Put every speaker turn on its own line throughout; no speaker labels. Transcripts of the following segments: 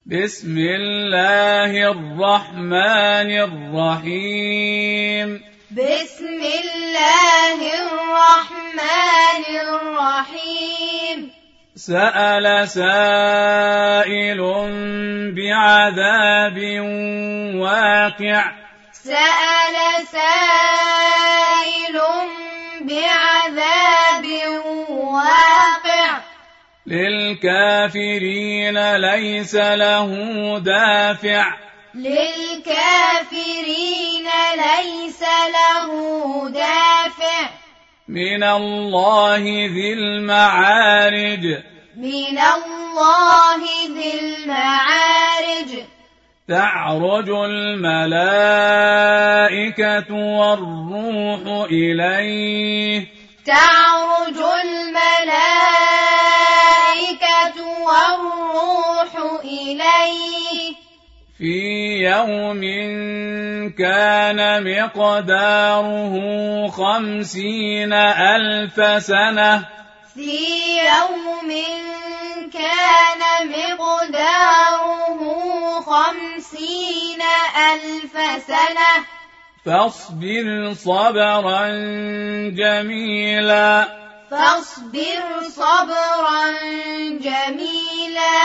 بسم الله الرحمن الرحيم
بسم الله الرحمن الرحيم
سأل سائل بعذاب واقع
سأل سائل بعذاب واقع
للكافرين ليس له دافع
للكافرين ليس له دافع
من الله ذي المعارج
من الله ذي المعارج
تعرج الملائكة والروح إليه
تعرج الملائكة والروح إليه
في يوم كان مقداره 50,000 سنة
في يوم كان مقداره 50,000 سنة
فاصبر صبرا جميلا
فاصبر صبرا جميلا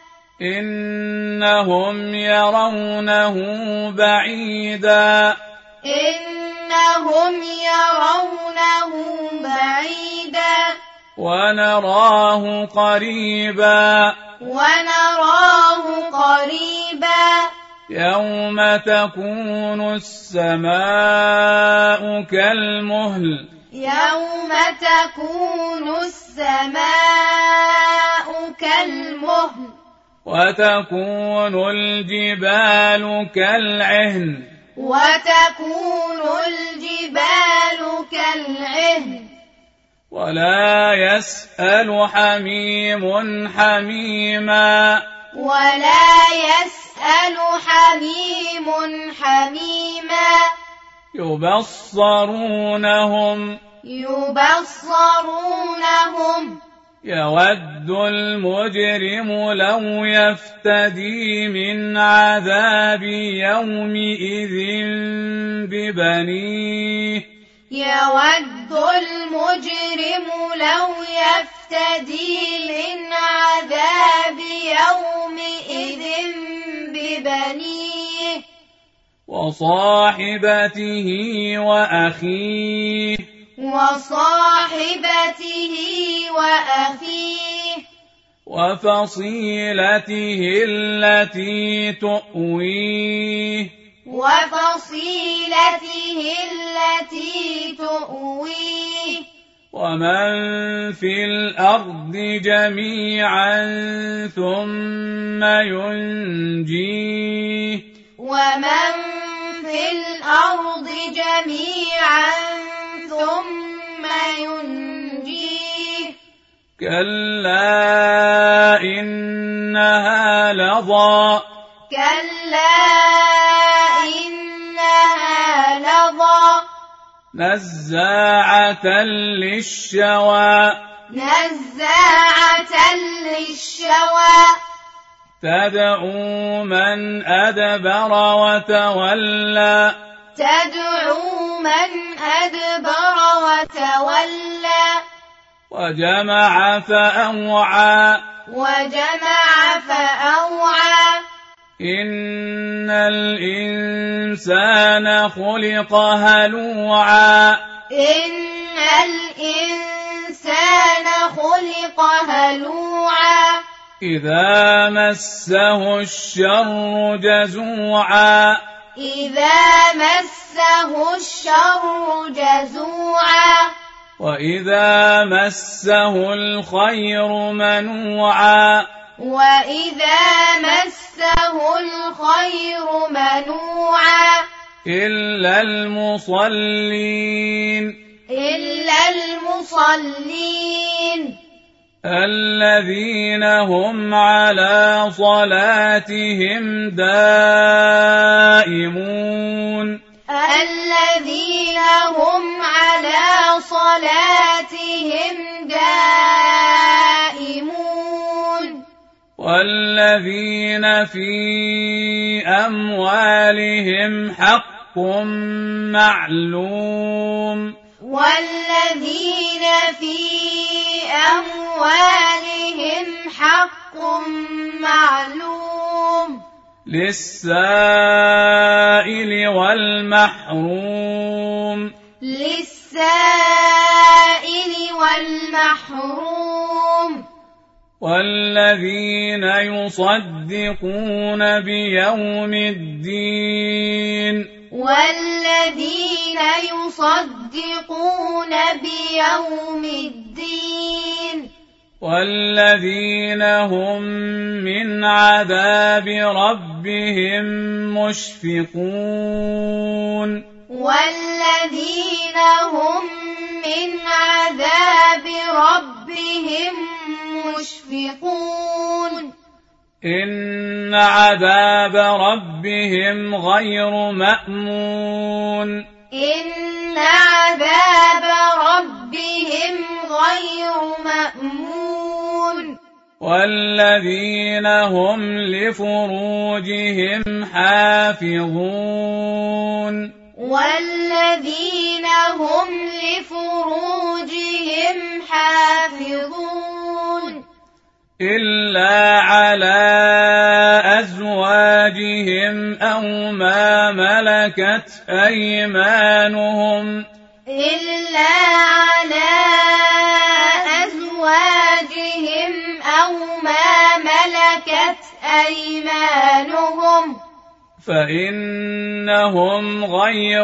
إنهم يرونه بعيدا
إنهم يرونه بعيدا
ونراه قريبا
ونراه قريبا
يوم تكون السماء كالمهل
يوم تكون السماء كالمهل
وتكون الجبال كالعهن
وتكون الجبال كالعهن
ولا يسأل حميم حميما
ولا يسأل حميم حميما
يبصرونهم يود المجرم لو يفتدي من عذاب يومئذ ببنيه
يود المجرم لو يفتدي من عذاب يومئذ ببنيه
وصاحبته وأخيه وفصيلته التي تؤويه ومن في الأرض جميعا ثم ينجيه كلا إنها لظى نزاعة للشوى تدعو من أدبر وتولى وجمع فأوعى إن الإنسان خلق هلوعا إذا مسه الشر جزوعا وإذا مسه الخير منوعا إلا المصلين الذين هم على صلاتهم دائمون والذين في أموالهم حق معلوم
والذين في أموالهم حق معلوم
للسائل والمحروم
للسائل والمحروم
والذين يصدقون بيوم الدين
والذين يصدقون بيوم الدين
والذين هم من عذاب ربهم مشفقون
والذين هم من عذاب ربهم مشفقون
إن عذاب ربهم غير مأمون
إن عذاب ربهم غير مأمون
والذين هم لفروجهم حافظون
والذين هم لفروجهم حافظون
إلا على أزواجهم أو ما ملكت أيمانهم
إلا على أزواجهم أو ما ملكت أيمانهم
فإنهم غير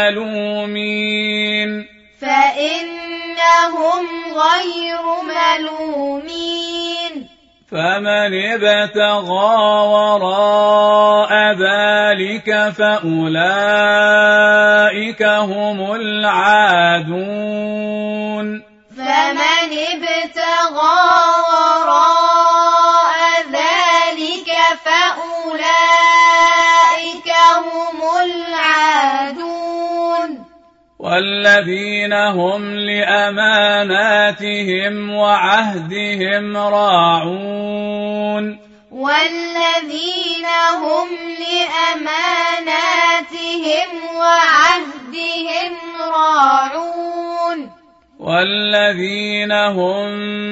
ملومين
فإنهم غير ملومين
فمن ابتغى وراء ذلك فأولئك هم العادون
فمن ابتغى وراء ذلك فأولئك هم العادون
والذين هم لأماناتهم وعهدهم راعون
والذين هم لأماناتهم وعهدهم راعون
والذين هم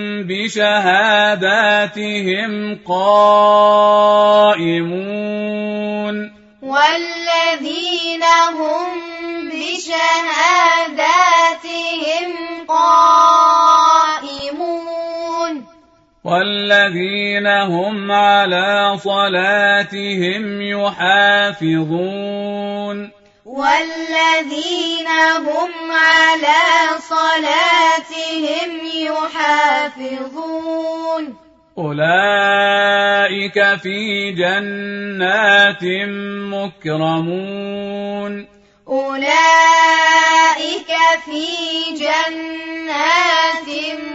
بشهاداتهم قائمون
والذين هم بشهاداتهم قائمون
والذين هم على صلاتهم يحافظون
والذين هم على صلاتهم يحافظون
أولئك في جنات مكرمون
أولئك في جنات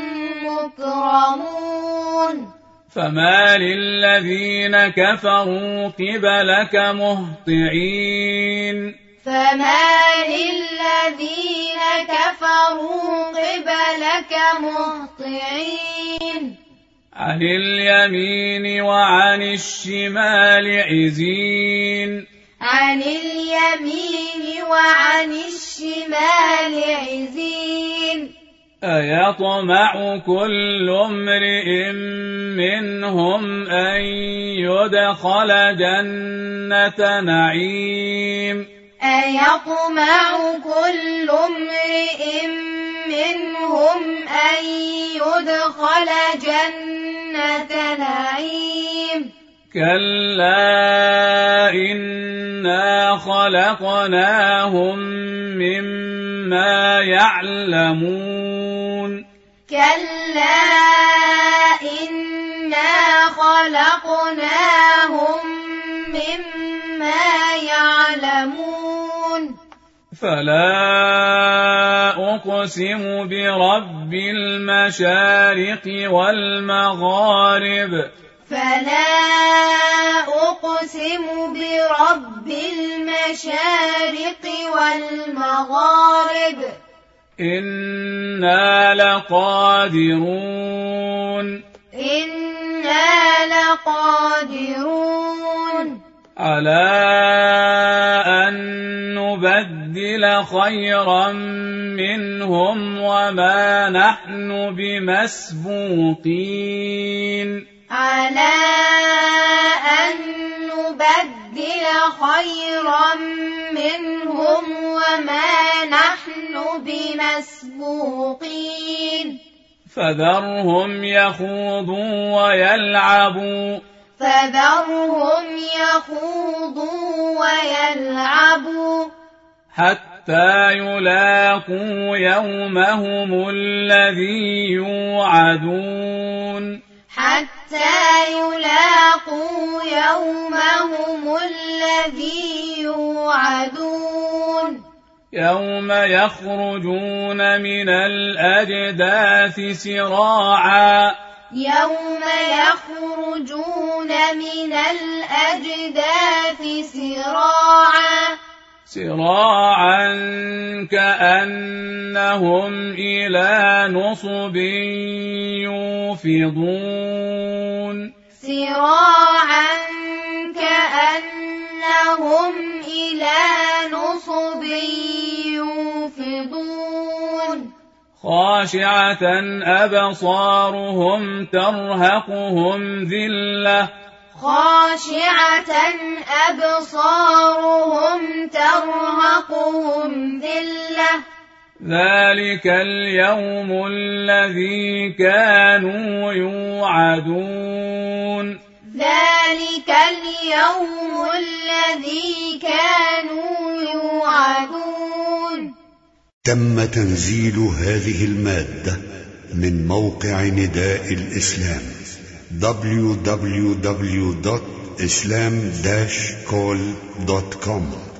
مكرمون
فما للذين كفروا قبلك مهطعين
فما للذين كفروا قبلك مهطعين
عن اليمين وعن الشمال عزين
عن اليمين وعن الشمال عزين
أيطمع كل امرئ منهم أن يدخل جنة نعيم
أيطمع كل امرئ منهم أن يدخل جنة نعيم
كلا إنا خلقناهم مما يعلمون
كلا إنا خلقناهم مما يعلمون
فلا أقسم برب المشارق والمغارب
فلا أقسم برب المشارق والمغارب
إنا لقادرون
إنا لقادرون
على أن نبدل خيرا منهم وما نحن بمسبوقين
على أن نبدل خيرا منهم وما نحن بمسبوقين
فذرهم يخوضوا ويلعبوا حتى يلاقوا يومهم الذي يوعدون يوم يخرجون من الأجداث سراعا كأنهم إلى نصب يوفضون خاشعة أبصارهم ترهقهم ذلة ذلك اليوم الذي كانوا يوعدون
تم تنزيل هذه المادة من موقع نداء الإسلام www.islam-call.com